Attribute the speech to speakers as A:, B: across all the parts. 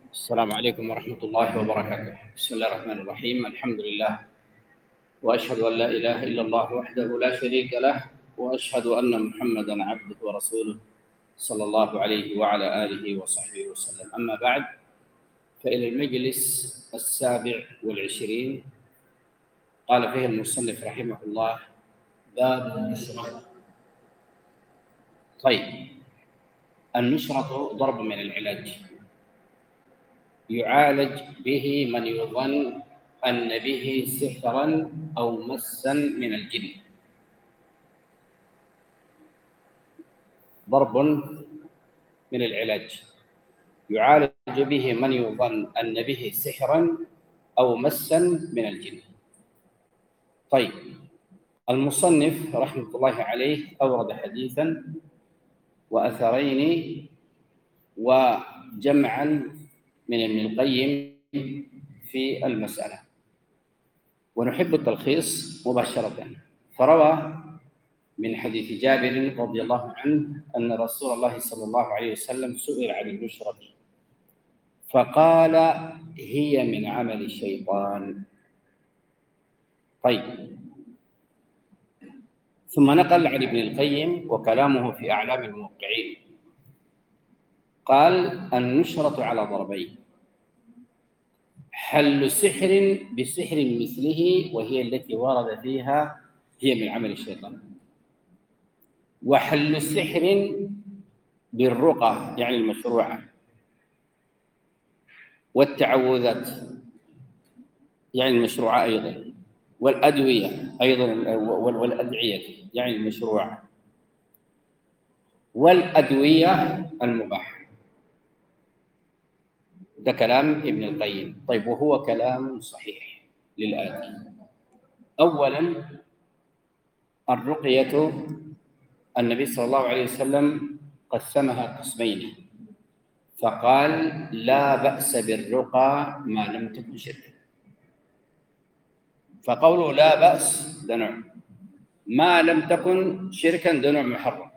A: السلام عليكم ورحمة الله وبركاته. بسم الله الرحمن الرحيم. الحمد لله، وأشهد أن لا إله إلا الله وحده لا شريك له، وأشهد أن محمدًا عبده ورسوله صلى الله عليه وعلى آله وصحبه وسلم. أما بعد، فإلى المجلس 27 قال فيه المصنف رحمه الله: باب النشرة. طيب، النشرة ضرب من العلاج يعالج به من يظن أن به سحرًا أو مسًا من الجن. ضرب من العلاج يعالج به من يظن أن به سحرًا أو مسًا من الجن. طيب، المصنف رحمة الله عليه أورد حديثًا وأثرين وجمعًا من ابن القيم في المسألة، ونحب التلخيص مباشرة. فروى من حديث جابر رضي الله عنه أن رسول الله صلى الله عليه وسلم سئل عن النشرة فقال: هي من عمل الشيطان. طيب، ثم نقل عن ابن القيم وكلامه في أعلام الموقعين، قال: النشرة على ضربين: حل سحر بسحر مثله وهي التي ورد فيها هي من عمل الشيطان، وحل سحر بالرقى يعني المشروعة، والتعوذات يعني المشروعة أيضا، والأدوية أيضا، والأدعية يعني المشروعة، والأدوية المباحة. ده كلام ابن القيم. طيب، وهو كلام صحيح للآتي: أولا، الرقية النبي صلى الله عليه وسلم قسمها قسمين، فقال: لا بأس بالرقى ما لم تكن شركا. فقوله لا بأس ده نوع، ما لم تكن شركا ده نوع محرم.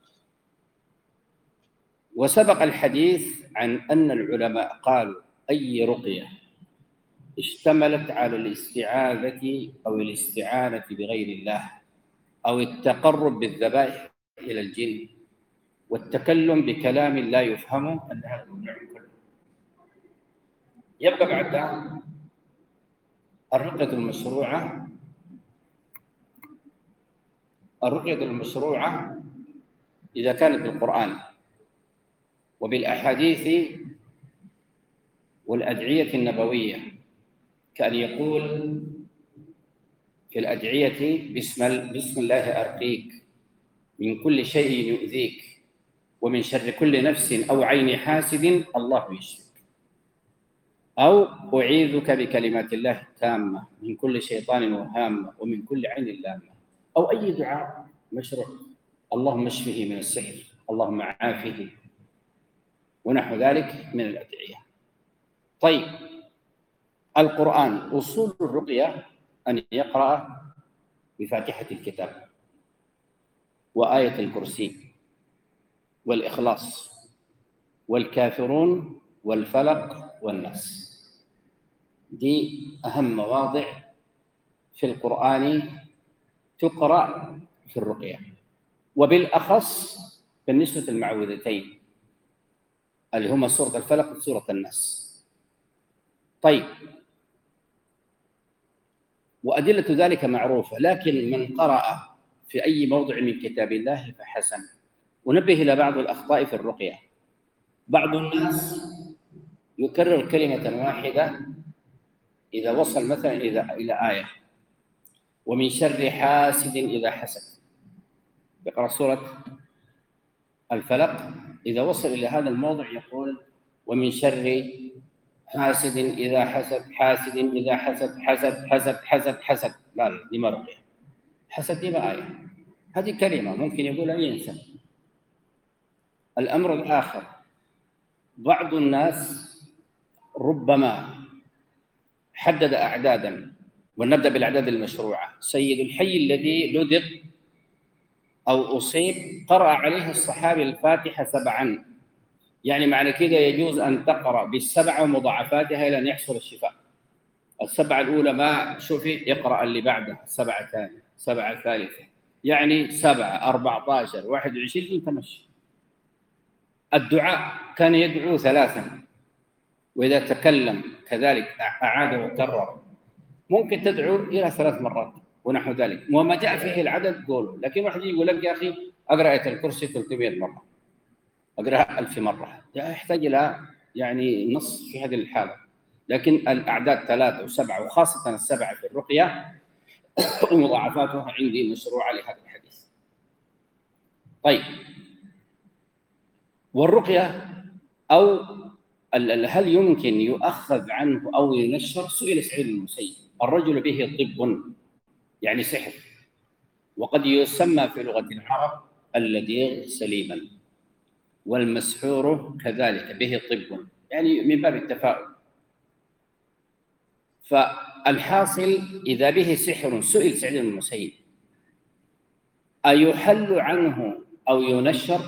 A: وسبق الحديث عن أن العلماء قالوا: أي رقية اشتملت على الاستعاذة أو الاستعانة بغير الله أو التقرب بالذبائح إلى الجن والتكلم بكلام لا يفهم، أن هذا النوع كله. يبقى بعدها الرقية المشروعة. الرقية المشروعة إذا كانت بالقرآن وبالأحاديث والأدعية النبوية، كأن يقول في الأدعية: بسم الله أرقيك من كل شيء يؤذيك ومن شر كل نفس أو عين حاسد الله يشفيك، أو أعيذك بكلمات الله التامة من كل شيطان وهامة ومن كل عين لامة، أو أي دعاء مشروع: اللهم اشفه من السحر، اللهم عافه، ونحو ذلك من الأدعية. طيب، القرآن أصول الرقية أن يقرأ بفاتحة الكتاب وآية الكرسي والإخلاص والكافرون والفلق والناس. دي أهم مواضع في القرآن تقرأ في الرقية، وبالأخص بالنسبة للمعوذتين اللي هما سورة الفلق وسورة الناس. طيب، وأدلة ذلك معروفة، لكن من قرأ في أي موضع من كتاب الله فحسن. ونبه إلى بعض الأخطاء في الرقية. بعض الناس يكرر كلمة واحدة إذا وصل مثلا إلى آية: ومن شر حاسد إذا حسد، يقرأ سورة الفلق، إذا وصل إلى هذا الموضع يقول: ومن شر حاسد إذا حسد، حاسد إذا حسد، حسد حسد حسد حسد. لا، دي ما رقية. حسد دي ما آية، هذه كلمة ممكن يقول أي إنسان. الأمر الآخر: بعض الناس ربما حدد أعدادا، ونبدأ بالأعداد المشروعة. سيد الحي الذي لدغ أو أصيب قرأ عليه الصحابي الفاتحة 7، يعني معنى كده يجوز أن تقرأ بالسبعة ومضاعفاتها إلى أن يحصل الشفاء. السبعة الأولى ما شوفي، اقرأ اللي بعدها السبعة الثانية، السبعة الثالثة، يعني 7 14 21 تمشي. الدعاء كان يدعو 3، وإذا تكلم كذلك أعاد وكرر. ممكن تدعو إلى 3 مرات ونحو ذلك، وما جاء فيه العدد قوله. لكن واحد يقول لك يا أخي أقرأ آية الكرسي 300 مرة، أقرأها 1000 مرة، يحتاج إلى يعني نص في هذه الحالة. لكن الأعداد 3 و7 وخاصة السبعة في الرقية ومضاعفاتها عندي مشروعة لهذا الحديث. طيب، والرقية أو هل يمكن يؤخذ عنه أو ينشر؟ سئل سعيد بن المسيب: الرجل به طب، يعني سحر، وقد يسمى في لغة العرب الذي سليما، والمسحور كذلك به طب، يعني من باب التفاؤل. فالحاصل إذا به سحر سئل سعيد بن المسيب: أيحل عنه أو ينشر؟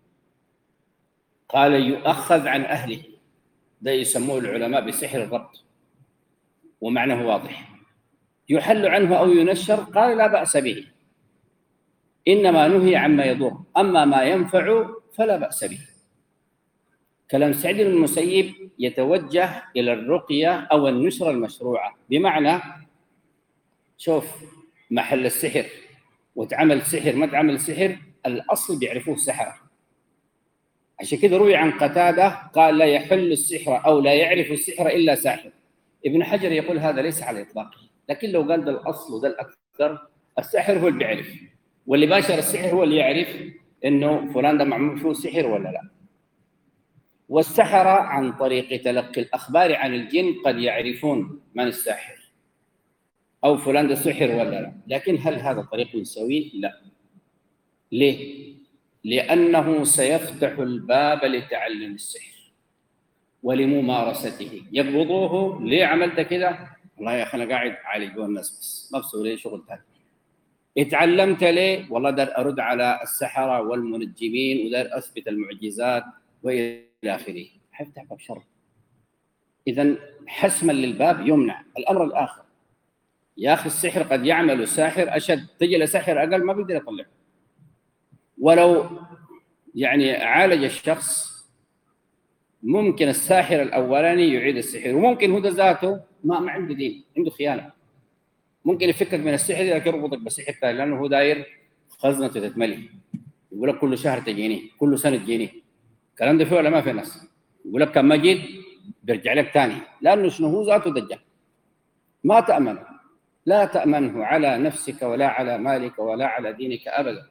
A: قال: يؤخذ عن أهله. ده يسموه العلماء بسحر الربط، ومعناه واضح. يحل عنه أو ينشر، قال: لا بأس به، إنما نهي عما يضر، أما ما ينفع فلا بأس به. كلام سعيد بن المسيب يتوجه إلى الرقية أو النشرة المشروعة، بمعنى شوف، محل السحر وتعمل سحر ما تعمل سحر، الأصل بيعرفوه السحرة. عشان كده روي عن قتادة قال: لا يحل السحر أو لا يعرف السحر إلا ساحر. ابن حجر يقول هذا ليس على إطلاقه، لكن لو قال ده الأصل وده الأكثر، الساحر هو اللي بيعرف، واللي باشر السحر هو اللي يعرف إنه فلان ده معمول فيه سحر ولا لا. والسحرة عن طريق تلقي الأخبار عن الجن قد يعرفون من الساحر أو فلان ده سحر ولا لا، لكن هل هذا طريق سوي؟ لا. ليه؟ لأنه سيفتح الباب لتعلم السحر ولممارسته. يقبضوه: ليه عملت كده؟ والله يا أخي أنا قاعد أعالج الناس بس، ما بسوي لي شغل ثاني. اتعلمت ليه؟ والله دار أرد على السحرة والمنجمين ودار أثبت المعجزات وإلى آخره. حيفتح باب شر. إذن حسما للباب يمنع. الأمر الآخر: يا أخي السحر قد يعمل ساحر أشد، تجي لساحر أقل ما بيقدر يطلع. ولو يعني عالج الشخص، ممكن الساحر الأولاني يعيد السحر، وممكن هو ذاته ما عنده دين، عنده خيانة. ممكن يفكك من السحر لكن يربطك بسحر ثاني، لأنه هو داير خزنته تتملي. يقول لك كل شهر تجيني، كل سنة تجيني. الكلام ده فيه ولا ما في ناس؟ يقول لك كم ما جيت بيرجع لك ثاني، لأنه شنو هو ذاته دجال. ما تأمنه، لا تأمنه على نفسك ولا على مالك ولا على دينك أبدا.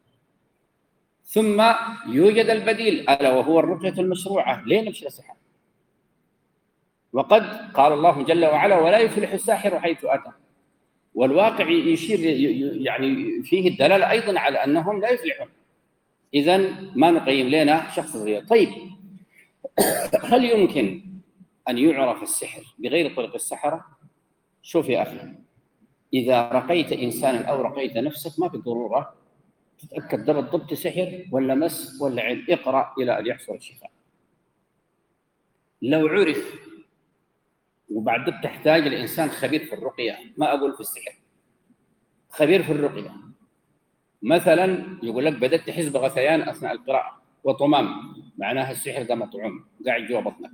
A: ثم يوجد البديل، ألا وهو الرقية المشروعة. ليه نمشي السحر؟ وقد قال الله جل وعلا: ولا يفلح الساحر حيث أتى. والواقع يشير يعني فيه الدلالة أيضا على أنهم لا يفلحون. إذن ما نقيم لنا شخص غير. طيب، هل يمكن أن يعرف السحر بغير طريق السحرة؟ شوف يا أخي، إذا رقيت إنسانا أو رقيت نفسك ما بالضرورة تتأكد ده بالضبط سحر ولا مس ولا عين. اقرأ إلى أن يحصل الشفاء. لو عرف، وبعد ذلك تحتاج الإنسان خبير في الرقية، ما أقول في السحر، خبير في الرقية. مثلا يقول لك بدأت تحس بغثيان أثناء القراءة وطمام، معناها السحر ده مطعوم قاعد جوا بطنك.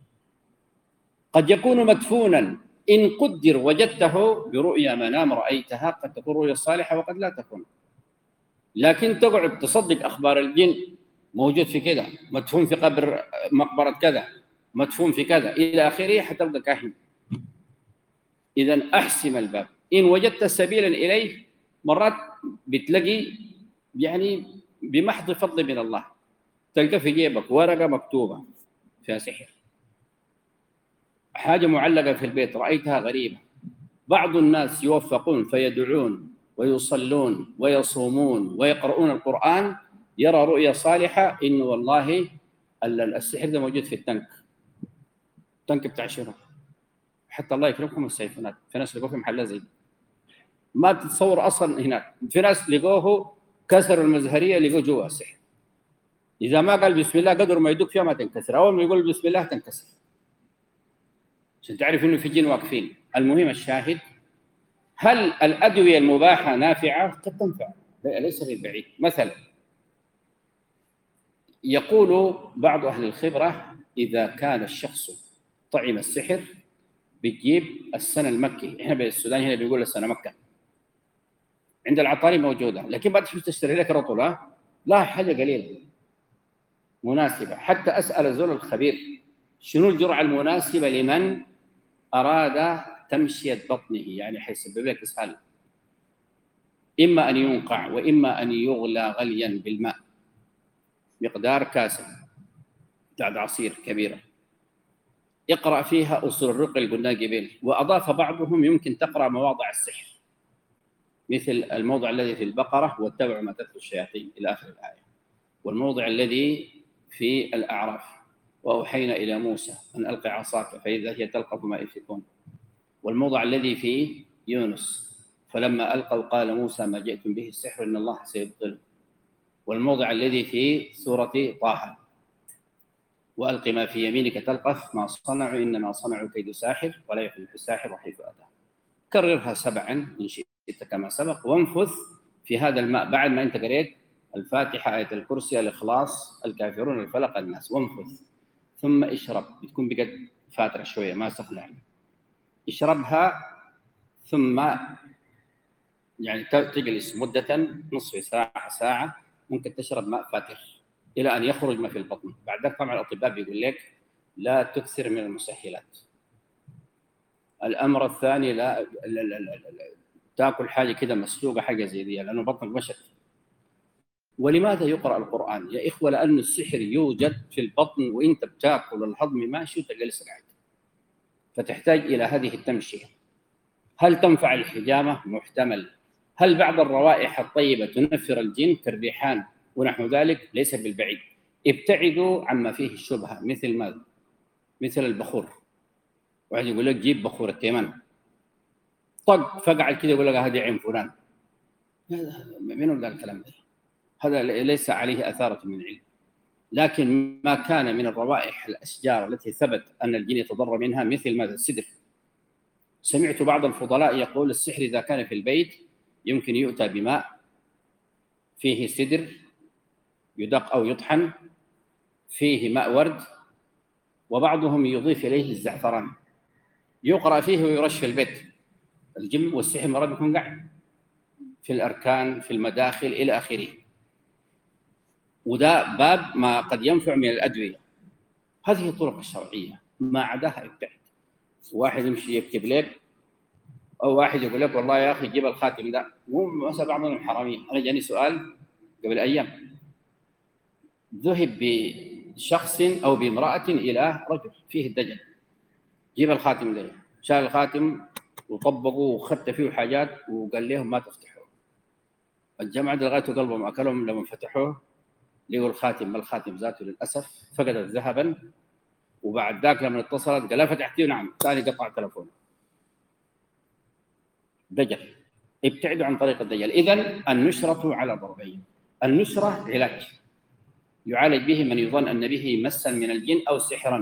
A: قد يكون مدفونا، إن قدر وجدته برؤيا منام رأيتها، قد تكون رؤيا صالحة وقد لا تكون. لكن تقعد تصدق أخبار الجن، موجود في كذا، مدفون في قبر مقبرة كذا، مدفون في كذا إلى آخره، حتبقى كاهن. إذن أحسم الباب. إن وجدت سبيلا إليه، مرات بتلاقي يعني بمحض فضل من الله تلقى في جيبك ورقة مكتوبة فيها سحر، حاجة معلقة في البيت رأيتها غريبة. بعض الناس يوفقون فيدعون ويصلون ويصومون ويقرؤون القرآن، يرى رؤيا صالحة إنه والله السحر ده موجود في التنك بتاع شنو. حتى الله يكرمكم السيفونات، في ناس لقوه في محلات زي ما تتصور أصلا. هناك في ناس لقوه كسروا المزهرية، لقوه جوا السحر. إذا ما قال بسم الله قدر ما يدق فيها ما تنكسر، أول ما يقول بسم الله تنكسر، عشان تعرف إنه في جن واقفين. المهم الشاهد، هل الأدوية المباحة نافعة؟ قد تنفع، ليس بالبعيد. مثلا يقول بعض أهل الخبرة إذا كان الشخص طعم السحر بتجيب السنة المكي، إحنا بالسودان هنا بيقول السنة مكة، عند العطاري موجودة، لكن بعد شو تشتري لك رطلة؟ لا، حاجة قليلة مناسبة. حتى أسأل الزول الخبير شنو الجرعة المناسبة لمن أراد تمشية بطنه، يعني حيسبب لك إسهال، إما أن ينقع وإما أن يغلى غليا بالماء، مقدار كاسة بتاعت عصير كبيرة، اقرأ فيها أصول الرقي اللي قلنا قبل. وأضاف بعضهم يمكن تقرأ مواضع السحر، مثل الموضع الذي في البقرة واتبعوا ما تتلو الشياطين إلى آخر الآية، والموضع الذي في الأعراف وأوحينا إلى موسى أن ألقي عصاك فإذا هي تلقف ما يفكون، والموضع الذي في يونس فلما ألقوا قال موسى ما جئتم به السحر إن الله سيبطله، والموضع الذي في سورة طه وألق ما في يمينك تلقف ما صنعوا إنما صنعوا كيد ساحر ولا يفلح الساحر حيث أتى. كررها 7 إن شئت كما سبق، وانفث في هذا الماء بعد ما أنت قريت الفاتحة، آية الكرسي، الإخلاص، الكافرون، الفلق، الناس، وانفث ثم اشرب. بتكون بقد فاترة شوية ما سخنة، اشربها ثم يعني تجلس مدة نصف ساعة ساعة، ممكن تشرب ماء فاتر إلى أن يخرج ما في البطن. بعد ذلك طبعا الأطباء بيقول لك لا تكثر من المسهلات. الأمر الثاني لا تاكل حاجة كده مسلوقة حاجة زي دي، لأنه بطنك مشت. ولماذا يقرأ القرآن يا إخوة؟ لأن السحر يوجد في البطن وإنت بتاكل، الهضم ماشي وتجلس قاعد، فتحتاج إلى هذه التمشية. هل تنفع الحجامة؟ محتمل. هل بعض الروائح الطيبة تنفر الجن كالريحان ونحو ذلك؟ ليس بالبعيد. ابتعدوا عما فيه الشبهة، مثل ماذا؟ مثل البخور، واحد يقول لك جيب بخور التيمن، طق فقعد كده يقول لك هذه عين فلان. منو قال الكلام ده؟ هذا ليس عليه أثارة من علم. لكن ما كان من الروائح الأشجار التي ثبت أن الجن يتضرر منها، مثل ماذا؟ السدر. سمعت بعض الفضلاء يقول السحر إذا كان في البيت يمكن يؤتى بماء فيه سدر يدق أو يطحن، فيه ماء ورد، وبعضهم يضيف إليه الزعفران، يقرأ فيه ويرش في البيت. الجن والسحر مرات يكون قاعد في الأركان، في المداخل، إلى آخره. وده باب ما قد ينفع من الأدوية. هذه الطرق الشرعية، ما عداها ابتعد. واحد يمشي يكتب لك، أو واحد يقول لك والله يا أخي جيب الخاتم ده، مو مثلا بعضهم حرامية. أنا جاني سؤال قبل أيام، ذهب بشخص أو بامرأة إلى رجل فيه الدجل، جيب الخاتم ده، شال الخاتم وطبقوا وخدت فيه حاجات وقال لهم ما تفتحوه. الجماعة لغاية قلبهم أكلهم لما فتحوه لقوا الخاتم، ما الخاتم ذاته للأسف فقدت ذهبا. وبعد ذاك لما اتصلت قال لا فتحتيه، نعم، ثاني قطع تلفونه. دجل. ابتعدوا عن طريق الدجل. إذن النشرة على ضربين. النشرة علاج يعالج به من يظن أن به مسا من الجن أو سحرا،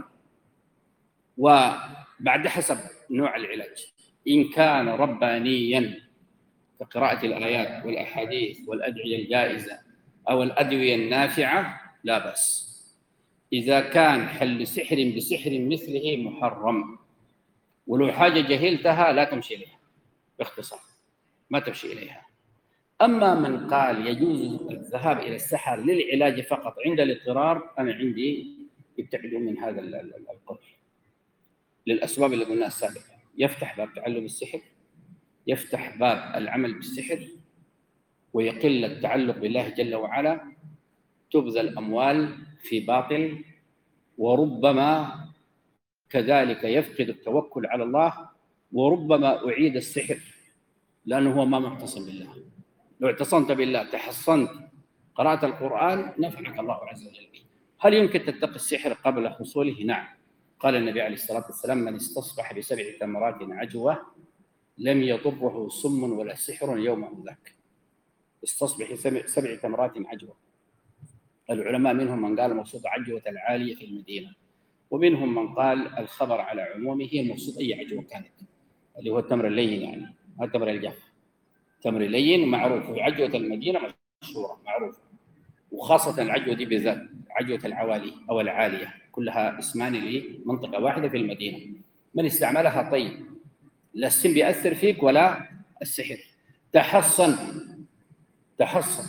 A: وبعد حسب نوع العلاج. إن كان ربانيا كقراءة الآيات والأحاديث والأدعية الجائزة أو الأدوية النافعة لا بأس. إذا كان حل سحر بسحر مثله محرم، ولو حاجة جهلتها لا تمشي إليها، باختصار ما تمشي إليها. أما من قال يجوز الذهاب إلى السحر للعلاج فقط عند الاضطرار، أنا عندي ابتعدوا من هذا القول للأسباب اللي قلناها السابقة. يفتح باب تعلم السحر، يفتح باب العمل بالسحر، ويقل التعلق بالله جل وعلا، تبذل أموال في باطل، وربما كذلك يفقد التوكل على الله، وربما أعيد السحر لأنه هو ما معتصم بالله. لو اعتصمت بالله تحصنت، قرأت القرآن، نفعك الله عز وجل به. هل يمكن تتقي السحر قبل حصوله؟ نعم. قال النبي عليه الصلاة والسلام من استصبح ب7 تمرات عجوة لم يضره سم ولا سحر يوم ذاك. استصبح 7 تمرات عجوة. العلماء منهم من قال المقصود عجوة العالية في المدينة، ومنهم من قال الخبر على عمومه المقصود أي عجوة كانت، اللي هو التمر اللين يعني، التمر الجاف. تمر لين معروف، وعجوة المدينة مشهورة معروفة، وخاصة العجوة دي بالذات عجوة العوالي أو العالية، كلها اسمان لمنطقة واحدة في المدينة. من استعملها طيب، لا السم بيأثر فيك ولا السحر. تحصن تحصن.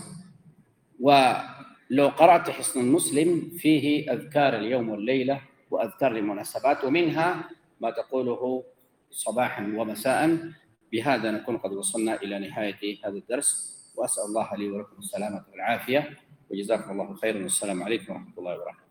A: ولو قرأت حصن المسلم فيه أذكار اليوم والليلة وأذكار المناسبات، ومنها ما تقوله صباحا ومساء. بهذا نكون قد وصلنا إلى نهاية هذا الدرس، وأسأل الله لي ولكم السلامة والعافية، وجزاكم الله خيرا، والسلام عليكم ورحمة الله وبركاته.